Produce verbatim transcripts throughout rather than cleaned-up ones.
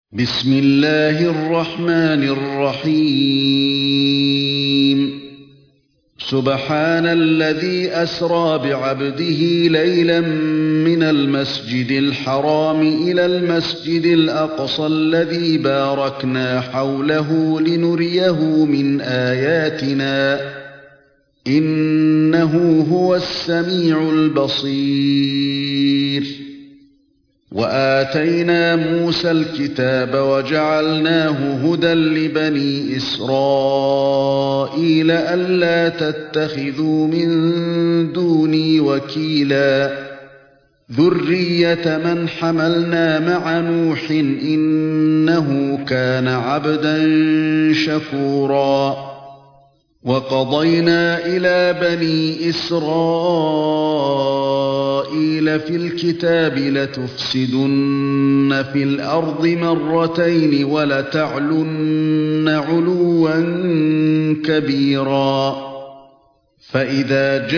بسم الله الرحمن الرحيم سبحان الذي أسرى بعبده ليلا من المسجد الحرام إلى المسجد الأقصى الذي باركنا حوله لنريه من آياتنا إنه هو السميع البصير. وآتينا موسى الكتاب وجعلناه هدى لبني إسرائيل ألا تتخذوا من دوني وكيلا ذرية من حملنا مع نوح إنه كان عبدا شكورا. وقضينا إلى بني إسرائيل في الكتاب لتفسدن في الأرض مرتين ولتعلن علوا كبيرا. فإذا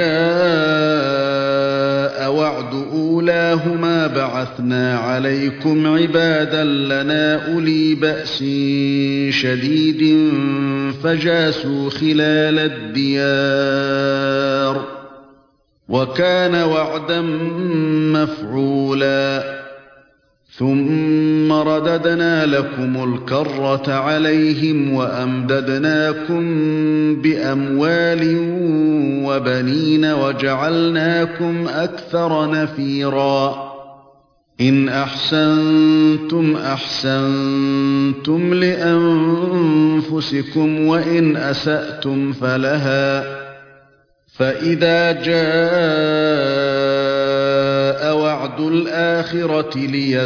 جاء وعد أولاهما بعثنا عليكم عبادا لنا أولي بأس شديد فجاسوا خلال الديار وكان وعدا مفعولا. ثم رددنا لكم الكرة عليهم وأمددناكم بأموال وبنين وجعلناكم أكثر نفيرا. إن أحسنتم أحسنتم لأنفسكم وإن أسأتم فلها. فإذا جاء وعد الآخرة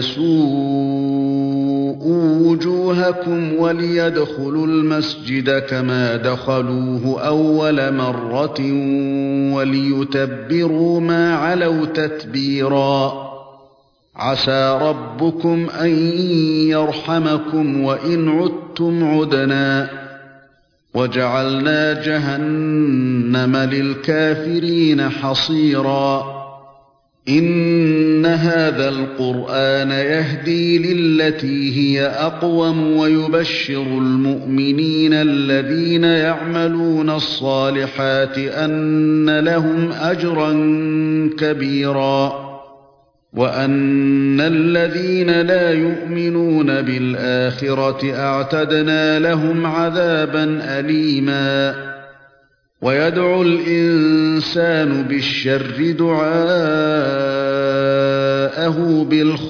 ليسوءوا وجوهكم وليدخلوا المسجد كما دخلوه أول مرة وليتبروا ما علوا تتبيرا. عسى ربكم أن يرحمكم وإن عدتم عدنا وجعلنا جهنم للكافرين حصيرا. إن هذا القرآن يهدي للتي هي أقوم ويبشر المؤمنين الذين يعملون الصالحات أن لهم أجرا كبيرا وأن الذين لا يؤمنون بالآخرة أعتدنا لهم عذابا أليما. ويدعو الإنسان بالشر دعاءه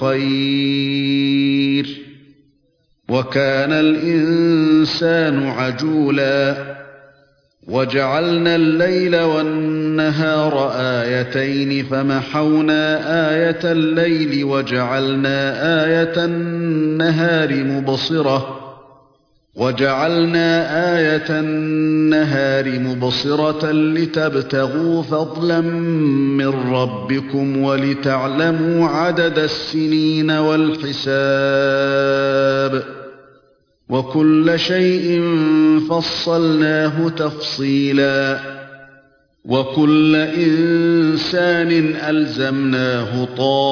بالخير وكان الإنسان عجولا. وجعلنا الليل والنهار آيتين فمحونا آية الليل وجعلنا آية النهار مبصرة وجعلنا آية النهار مبصرة لتبتغوا فضلا من ربكم ولتعلموا عدد السنين والحساب وكل شيء فصلناه تفصيلا. وكل إنسان ألزمناه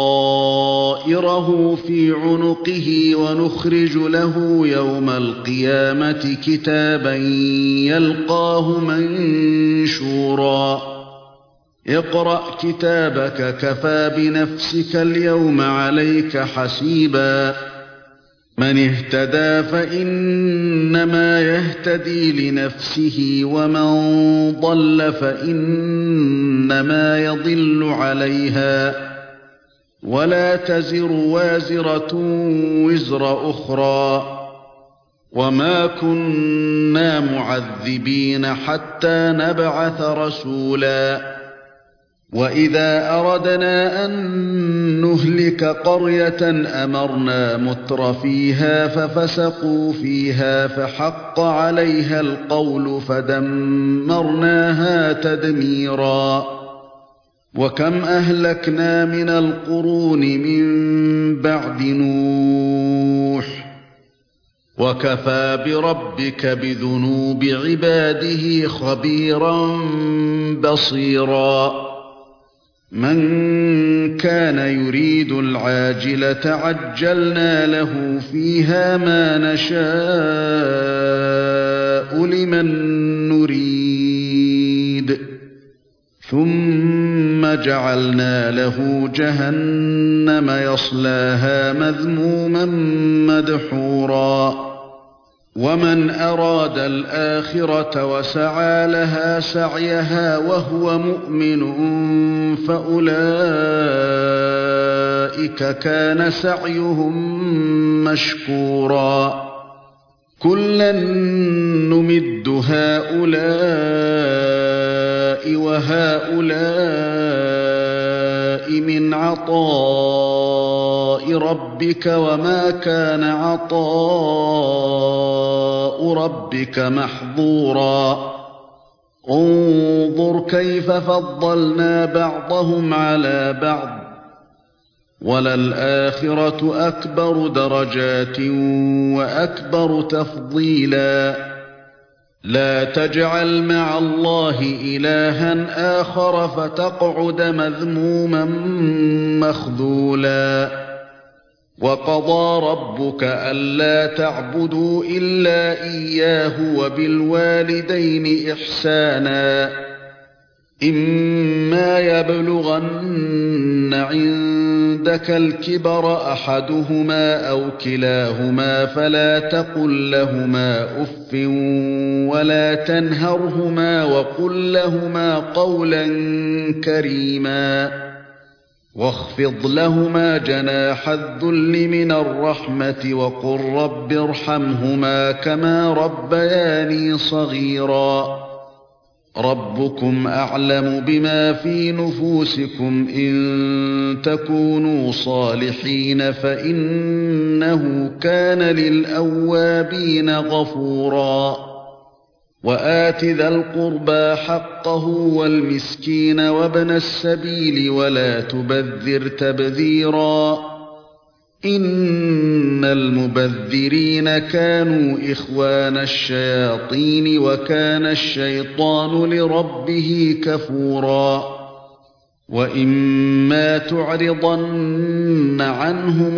طائره في عنقه ونخرج له يوم القيامة كتابا يلقاه منشورا. اقرأ كتابك كفى بنفسك اليوم عليك حسيبا. من اهتدى فإنما يهتدي لنفسه ومن ضل فإنما يضل عليها ولا تزر وازرة وزر أخرى وما كنا معذبين حتى نبعث رسولا. وإذا أردنا أن نهلك قرية أمرنا مترفيها ففسقوا فيها فحق عليها القول فدمرناها تدميرا. وكم أهلكنا من القرون من بعد نوح وكفى بربك بذنوب عباده خبيرا بصيرا. من كان يريد العاجلة عجلنا له فيها ما نشاء لمن نريد ثم جعلنا له جهنم يصلاها مذموما مدحورا ومن أراد الآخرة وسعى لها سعيها وهو مؤمن فأولئك كان سعيهم مشكورا كلا نمد هؤلاء وهؤلاء من عطاء ربك وما كان عطاء ربك محظورا انظر كيف فضلنا بعضهم على بعض وللآخرة أكبر درجات وأكبر تفضيلا لا تجعل مع الله إلها آخر فتقعد مذموما مخذولا وقضى ربك ألا تعبدوا إلا إياه وبالوالدين إحسانا إما يبلغن عندك الكبر أحدهما أو كلاهما فلا تقل لهما أف ولا تنهرهما وقل لهما قولا كريما واخفض لهما جناح الذل من الرحمة وقل رب ارحمهما كما ربياني صغيرا ربكم أعلم بما في نفوسكم إن تكونوا صالحين فإنه كان للأوابين غفورا وآت ذا القربى حقه والمسكين وابن السبيل ولا تبذر تبذيرا إن المبذرين كانوا إخوان الشياطين وكان الشيطان لربه كفورا وإما تعرضن عنهم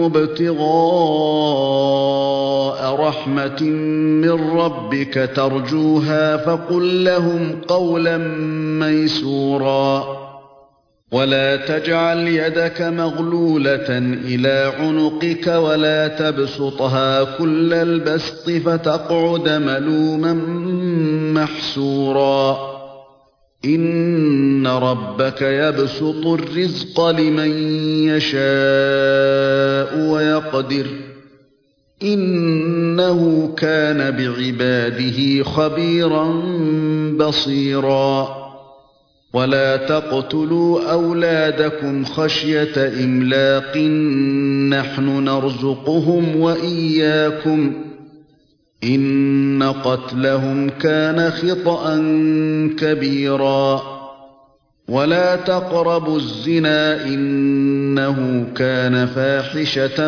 ابتغاء رحمة من ربك ترجوها فقل لهم قولا ميسورا ولا تجعل يدك مغلولة إلى عنقك ولا تبسطها كل البسط فتقعد ملوما محسورا إن ربك يبسط الرزق لمن يشاء ويقدر إنه كان بعباده خبيرا بصيرا ولا تقتلوا أولادكم خشية إملاق نحن نرزقهم وإياكم إن قتلهم كان خطأ كبيرا ولا تقربوا الزنا إنه كان فاحشة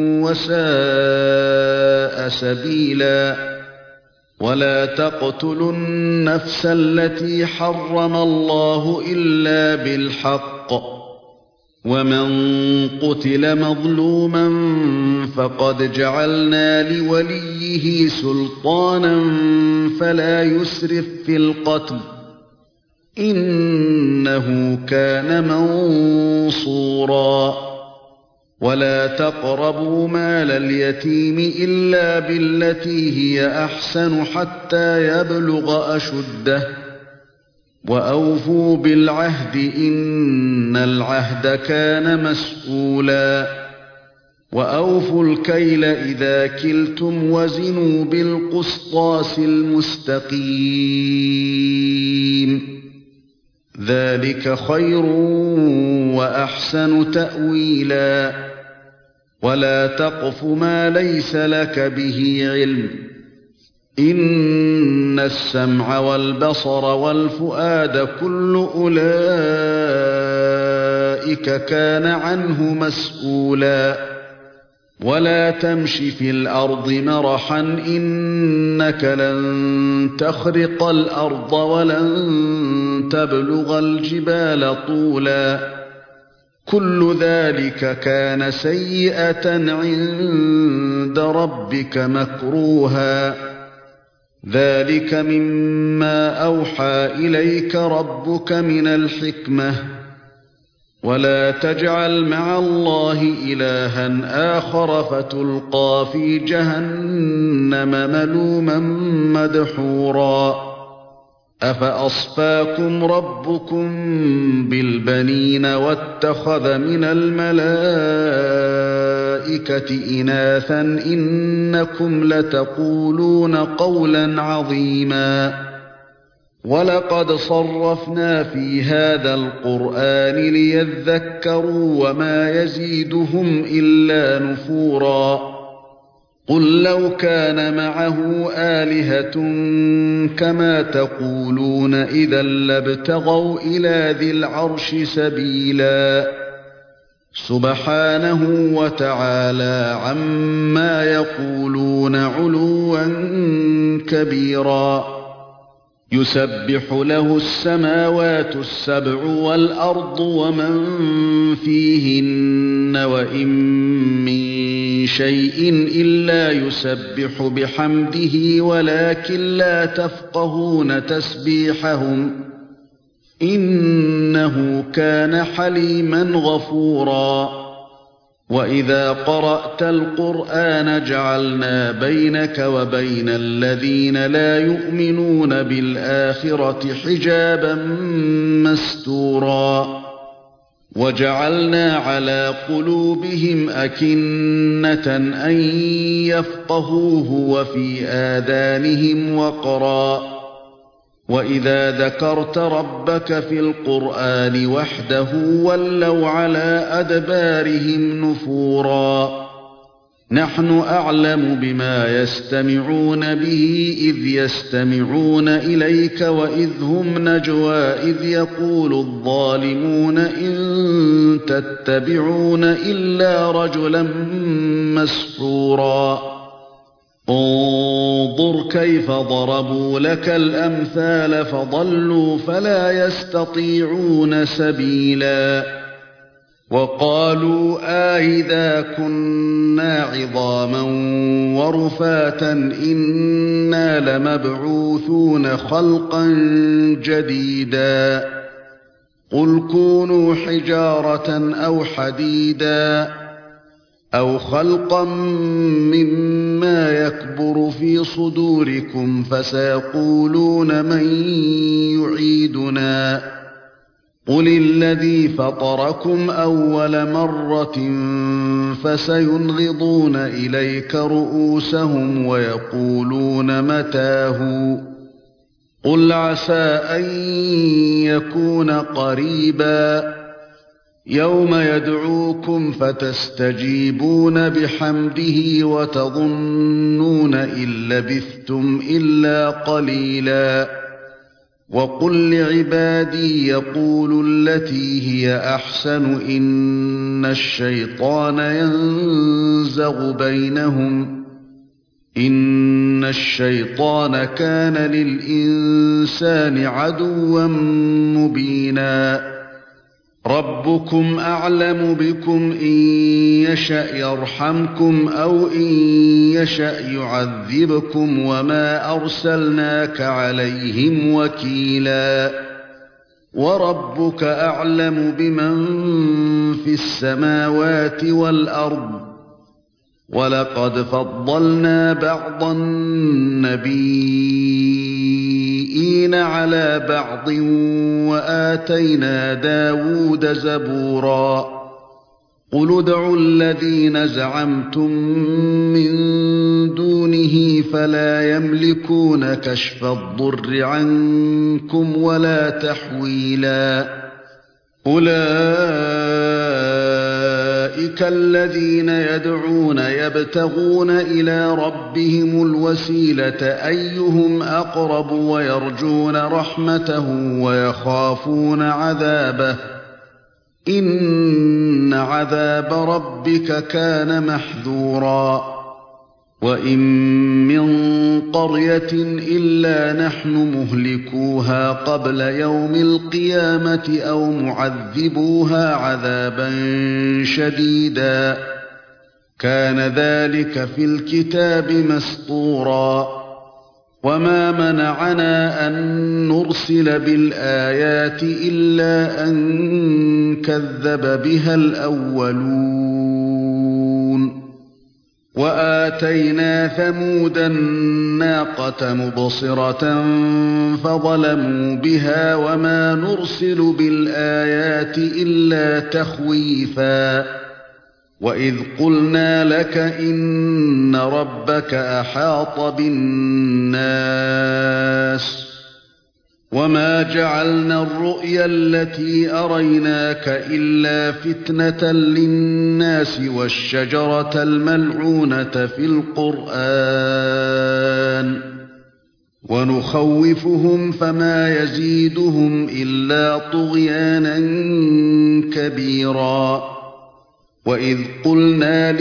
وساء سبيلا ولا تقتلوا النفس التي حرم الله إلا بالحق ومن قتل مظلوما فقد جعلنا لوليه سلطانا فلا يسرف في القتل إنه كان منصورا ولا تقربوا مال اليتيم إلا بالتي هي أحسن حتى يبلغ أشده وأوفوا بالعهد إن العهد كان مسؤولا وأوفوا الكيل إذا كلتم وزنوا بالقسطاس المستقيم ذلك خير وأحسن تأويلا ولا تقف ما ليس لك به علم إن السمع والبصر والفؤاد كل أولئك كان عنه مسؤولا ولا تمش في الأرض مرحا إنك لن تخرق الأرض ولن تبلغ الجبال طولا كل ذلك كان سيئة عند ربك مكروها ذلك مما أوحى إليك ربك من الحكمة ولا تجعل مع الله إلها آخر فتلقى في جهنم ملوما مدحورا أفأصفاكم ربكم بالبنين واتخذ من الملائكة إناثا إنكم لتقولون قولا عظيما ولقد صرفنا في هذا القرآن ليذكروا وما يزيدهم إلا نفورا قل لو كان معه آلهة كما تقولون إذا لابتغوا إلى ذي العرش سبيلا سبحانه وتعالى عما يقولون علوا كبيرا يسبح له السماوات السبع والأرض ومن فيهن وإن من شيء إلا يسبح بحمده ولكن لا تفقهون تسبيحهم إنه كان حليما غفورا وإذا قرأت القرآن جعلنا بينك وبين الذين لا يؤمنون بالآخرة حجابا مستورا وجعلنا على قلوبهم أكنة أن يفقهوه وفي آذانهم وقرا وإذا ذكرت ربك في القرآن وحده ولوا على أدبارهم نفورا نحن أعلم بما يستمعون به إذ يستمعون إليك وإذ هم نجوى إذ يقول الظالمون إن تتبعون إلا رجلا مسحورا انظر كيف ضربوا لك الأمثال فضلوا فلا يستطيعون سبيلا وقالوا آئذا كنا عظاما ورفاتا إنا لمبعوثون خلقا جديدا قل كونوا حجارة أو حديدا أو خلقا مما يكبر في صدوركم فسيقولون من يعيدنا قل الذي فطركم أول مرة فسينغضون إليك رؤوسهم ويقولون متاه قل عسى أن يكون قريبا يوم يدعوكم فتستجيبون بحمده وتظنون إن لبثتم إلا قليلا وقل لعبادي يقولوا التي هي أحسن إن الشيطان ينزغ بينهم إن الشيطان كان للإنسان عدوا مبينا ربكم أعلم بكم إن يشأ يرحمكم أو إن يشأ يعذبكم وما أرسلناك عليهم وكيلا وربك أعلم بمن في السماوات والأرض ولقد فضلنا بعض النبيين على بعض وآتينا داود زبورا قل ادعوا الذين زعمتم من دونه فلا يملكون كشف الضر عنكم ولا تحويلا أولئك الذين يدعون يبتغون إلى ربهم الوسيلة أيهم أقرب ويرجون رحمته ويخافون عذابه إن عذاب ربك كان محذورا وإن من قرية إلا نحن مهلكوها قبل يوم القيامة أو معذبوها عذابا شديدا كان ذلك في الكتاب مسطورا وما منعنا أن نرسل بالآيات إلا أن كذب بها الأولون وآتينا ثمود الناقة مبصرة فظلموا بها وما نرسل بالآيات إلا تخويفا وإذ قلنا لك إن ربك أحاط بالناس وما جعلنا الرؤيا التي أريناك إلا فتنة للناس والشجرة الملعونة في القرآن ونخوفهم فما يزيدهم إلا طغيانا كبيرا وإذ قلنا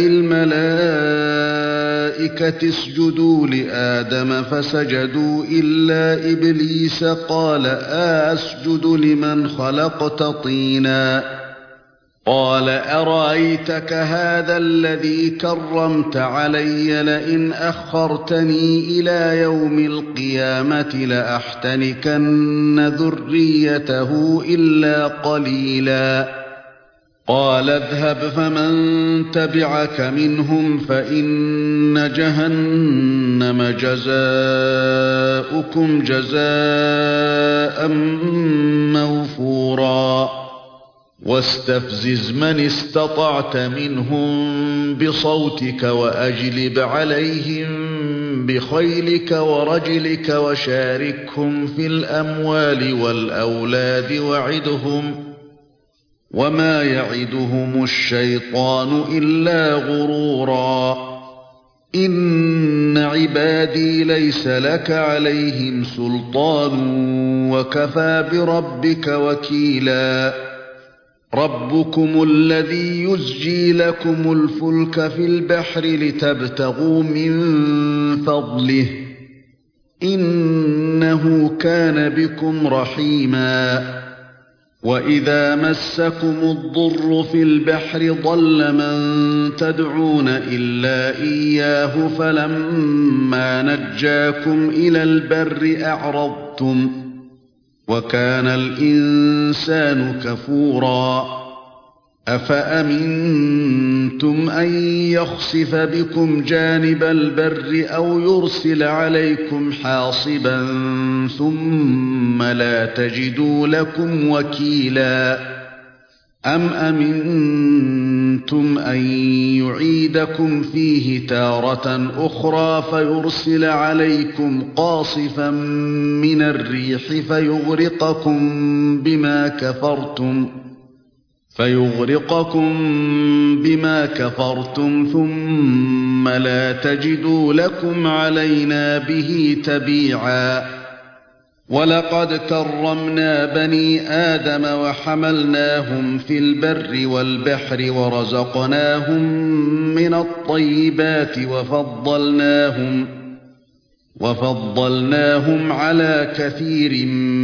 للملائكة اسجدوا لآدم فسجدوا إلا إبليس قال أسجد لمن خلقت طينا قال أرأيتك هذا الذي كرمت علي لئن أخرتني إلى يوم القيامة لأحتنكن ذريته إلا قليلا قال اذهب فمن تبعك منهم فإن جهنم جزاؤكم جزاء موفورا واستفزز من استطعت منهم بصوتك وأجلب عليهم بخيلك ورجلك وشاركهم في الأموال والأولاد وعدهم وما يعدهم الشيطان إلا غرورا إن عبادي ليس لك عليهم سلطان وكفى بربك وكيلا ربكم الذي يزجي لكم الفلك في البحر لتبتغوا من فضله إنه كان بكم رحيما وإذا مسكم الضر في البحر ضل من تدعون إلا إياه فلما نجاكم إلى البر أعرضتم وكان الإنسان كفورا أفأمنتم أن يخسف بكم جانب البر أو يرسل عليكم حاصبا ثم لا تجدوا لكم وكيلا أم أمنتم أن يعيدكم فيه تارة أخرى فيرسل عليكم قاصفا من الريح فيغرقكم بما كفرتم فيغرقكم بما كفرتم ثم لا تجدوا لكم علينا به تبيعا ولقد كرمنا بني آدم وحملناهم في البر والبحر ورزقناهم من الطيبات وفضلناهم وفضلناهم على كثير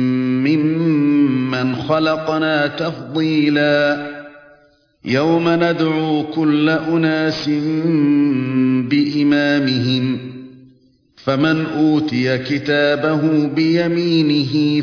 ممن خلقنا تفضيلا يوم ندعو كل أناس بإمامهم فمن أوتي كتابه بيمينه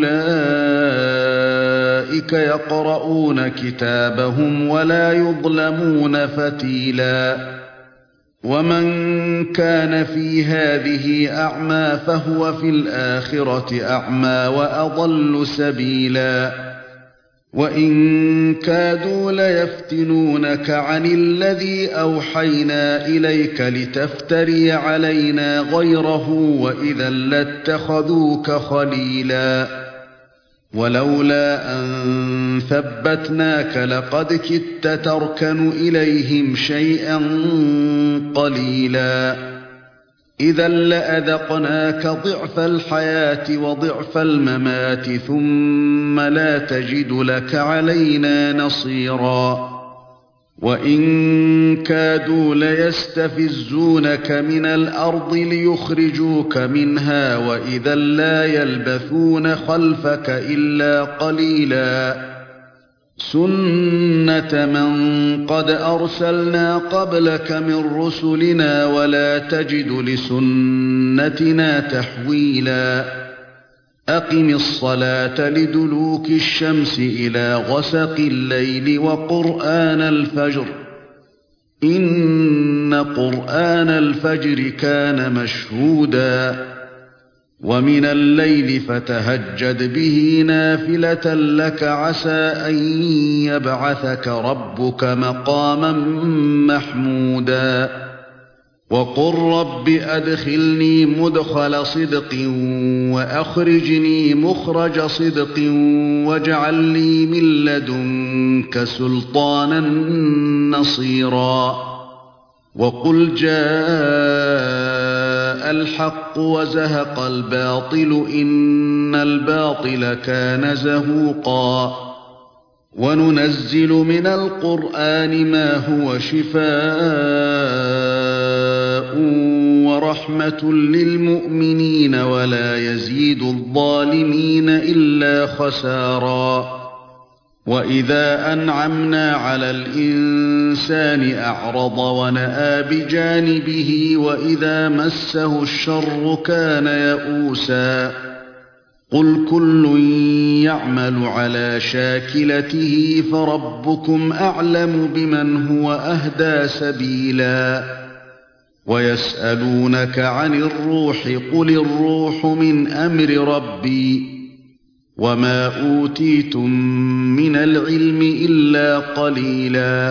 فأولئك يقرؤون كتابهم ولا يظلمون فتيلا ومن كان في هذه أعمى فهو في الآخرة أعمى وأضل سبيلا وإن كادوا ليفتنونك عن الذي أوحينا إليك لتفتري علينا غيره وإذا لاتخذوك خليلا ولولا أن ثبتناك لقد كدت تركن إليهم شيئا قليلا إذا لأذقناك ضعف الحياة وضعف الممات ثم لا تجد لك علينا نصيرا وإن كادوا ليستفزونك من الأرض ليخرجوك منها وإذا لا يلبثون خلفك إلا قليلا سنة من قد أرسلنا قبلك من رسلنا ولا تجد لسنتنا تحويلا أقم الصلاة لدلوك الشمس إلى غسق الليل وقرآن الفجر إن قرآن الفجر كان مشهودا ومن الليل فتهجد به نافلة لك عسى أن يبعثك ربك مقاما محمودا وقل رب أدخلني مدخل صدق وأخرجني مخرج صدق واجعل لي من لدنك سلطانا نصيرا وقل جاء الحق وزهق الباطل إن الباطل كان زهوقا وننزل من القرآن ما هو شفاء ورحمة للمؤمنين ولا يزيد الظالمين إلا خسارا وإذا أنعمنا على الإنسان أعرض ونأى بجانبه وإذا مسه الشر كان يئوسا قل كل يعمل على شاكلته فربكم أعلم بمن هو أهدى سبيلا ويسألونك عن الروح قل الروح من أمر ربي وما أوتيتم من العلم إلا قليلا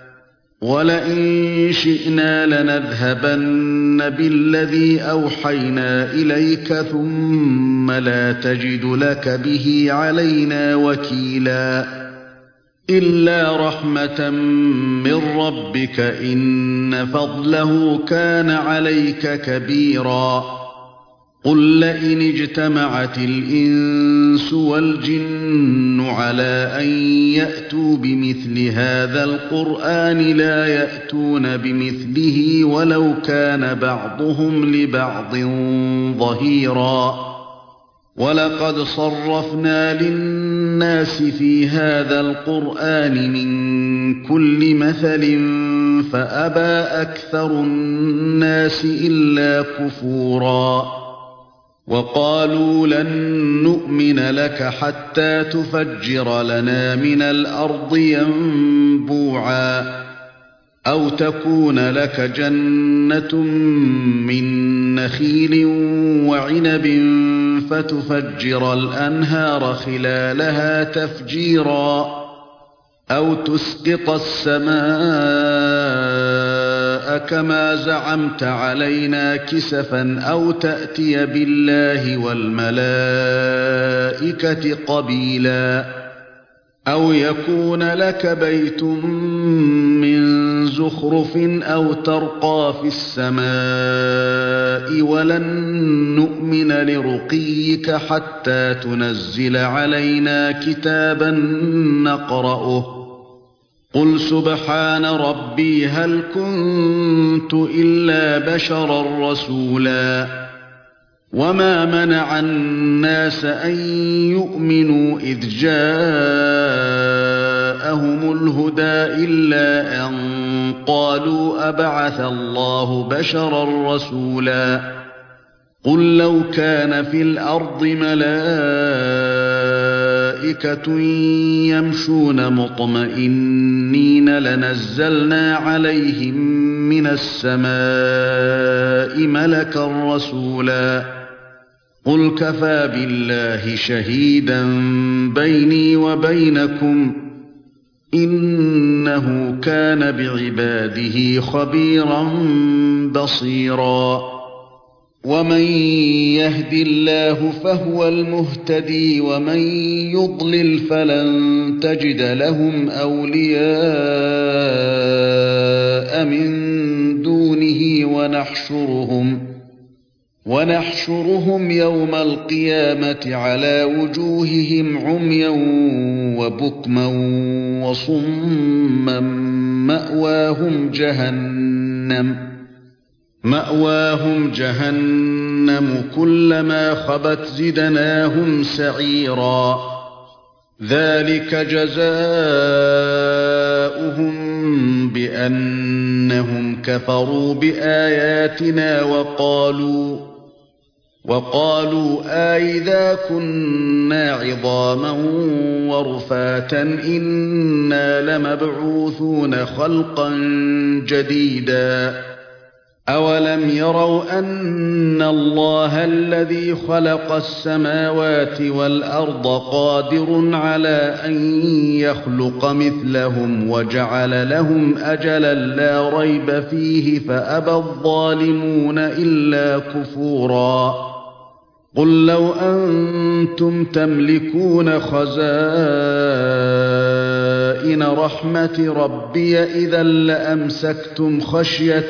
ولئن شئنا لنذهبن بالذي أوحينا إليك ثم لا تجد لك به علينا وكيلا إلا رحمة من ربك إن فضله كان عليك كبيرا قل لئن اجتمعت الإنس والجن على أن يأتوا بمثل هذا القرآن لا يأتون بمثله ولو كان بعضهم لبعض ظهيرا ولقد صرفنا للناس في هذا القرآن من كل مثل فأبى أكثر الناس إلا كفورا وقالوا لن نؤمن لك حتى تفجر لنا من الأرض ينبوعا أو تكون لك جنة من نخيل وعنب فتفجر الأنهار خلالها تفجيرا أو تسقط السماء كما زعمت علينا كسفا أو تأتي بالله والملائكة قبيلا أو يكون لك بيت من زخرف أو ترقى في السماء ولن نؤمن لرقيك حتى تنزل علينا كتابا نقرأه قل سبحان ربي هل كنت إلا بشرا رسولا وما منع الناس أن يؤمنوا إذ جاءهم الهدى إلا أن قالوا أبعث الله بشرا رسولا قل لو كان في الأرض ملائكة يمشون مطمئنين لنزلنا عليهم من السماء ملكا رسولا قل كفى بالله شهيدا بيني وبينكم إنه كان بعباده خبيرا بصيرا ومن يهد الله فهو المهتدي ومن يضلل فلن تجد لهم أولياء من دونه ونحشرهم ونحشرهم يوم القيامة على وجوههم عميا وبكما وصما مأواهم جهنم مأواهم جهنم كلما خبت زدناهم سعيرا ذلك جزاؤهم بأنهم كفروا بآياتنا وقالوا وقالوا أئذا كنا عظاما ورفاتا إنا لمبعوثون خلقا جديدا أولم يروا أن الله الذي خلق السماوات والأرض قادر على أن يخلق مثلهم وجعل لهم أجلا لا ريب فيه فأبى الظالمون إلا كفورا قل لو أنتم تملكون خزائن رحمة ربي إذا لأمسكتم خشية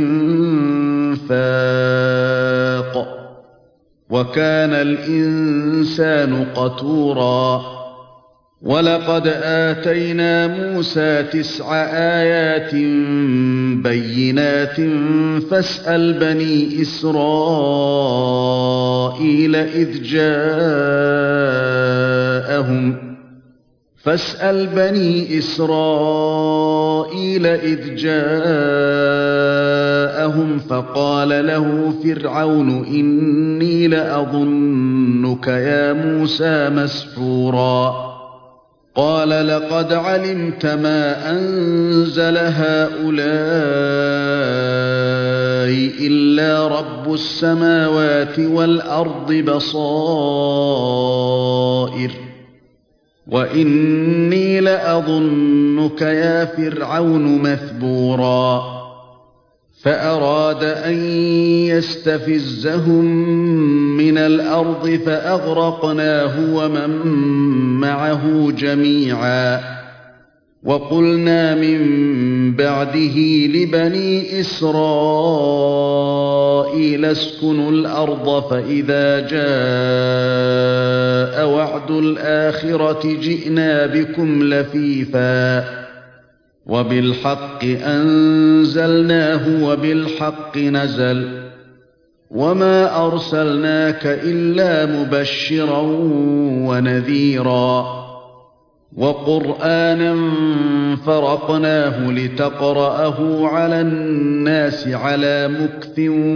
الإنفاق وكان الإنسان قتورا ولقد آتينا موسى تسع آيات بينات فاسأل بني إسرائيل إذ جاءهم فاسأل بني إسرائيل إذ جاءهم فقال له فرعون إني لأظنك يا موسى مسحورا قال لقد علمت ما أنزل هؤلاء إلا رب السماوات والأرض بصائر وإني لأظنك يا فرعون مثبورا فأراد أن يستفزهم من الأرض فأغرقناه ومن معه جميعا وقلنا من بعده لبني إسرائيل اسكنوا الأرض فإذا جاء وعد الآخرة جئنا بكم لفيفا وبالحق أنزلناه وبالحق نزل وما أرسلناك إلا مبشرا ونذيرا وقرآنا فرقناه لتقرأه على الناس على مكث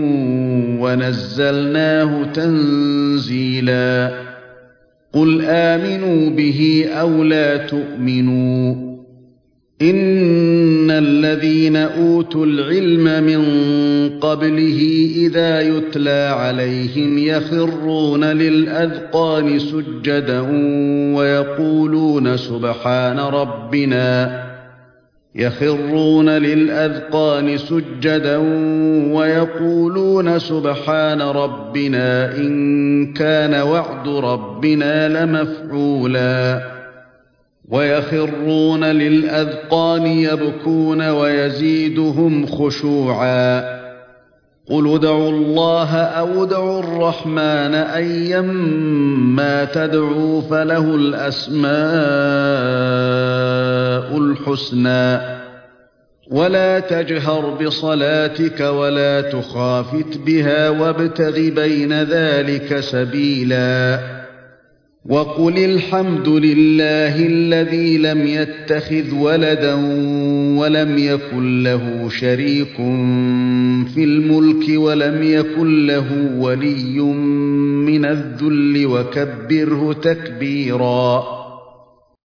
ونزلناه تنزيلا قل آمنوا به أو لا تؤمنوا إن الذين أوتوا العلم من قبله إذا يتلى عليهم يخرون للأذقان سجدا ويقولون سبحان ربنا يخرون للأذقان سجدا ويقولون سبحان ربنا إن كان وعد ربنا لمفعولا ويخرون للأذقان يبكون ويزيدهم خشوعا قل ادعوا الله أو ادعوا الرحمن أيما تدعوا فله الأسماء الحسنى ولا تجهر بصلاتك ولا تخافت بها وابتغ بين ذلك سبيلا وقل الحمد لله الذي لم يتخذ ولدا ولم يكن له شريك في الملك ولم يكن له ولي من الذل وكبره تكبيرا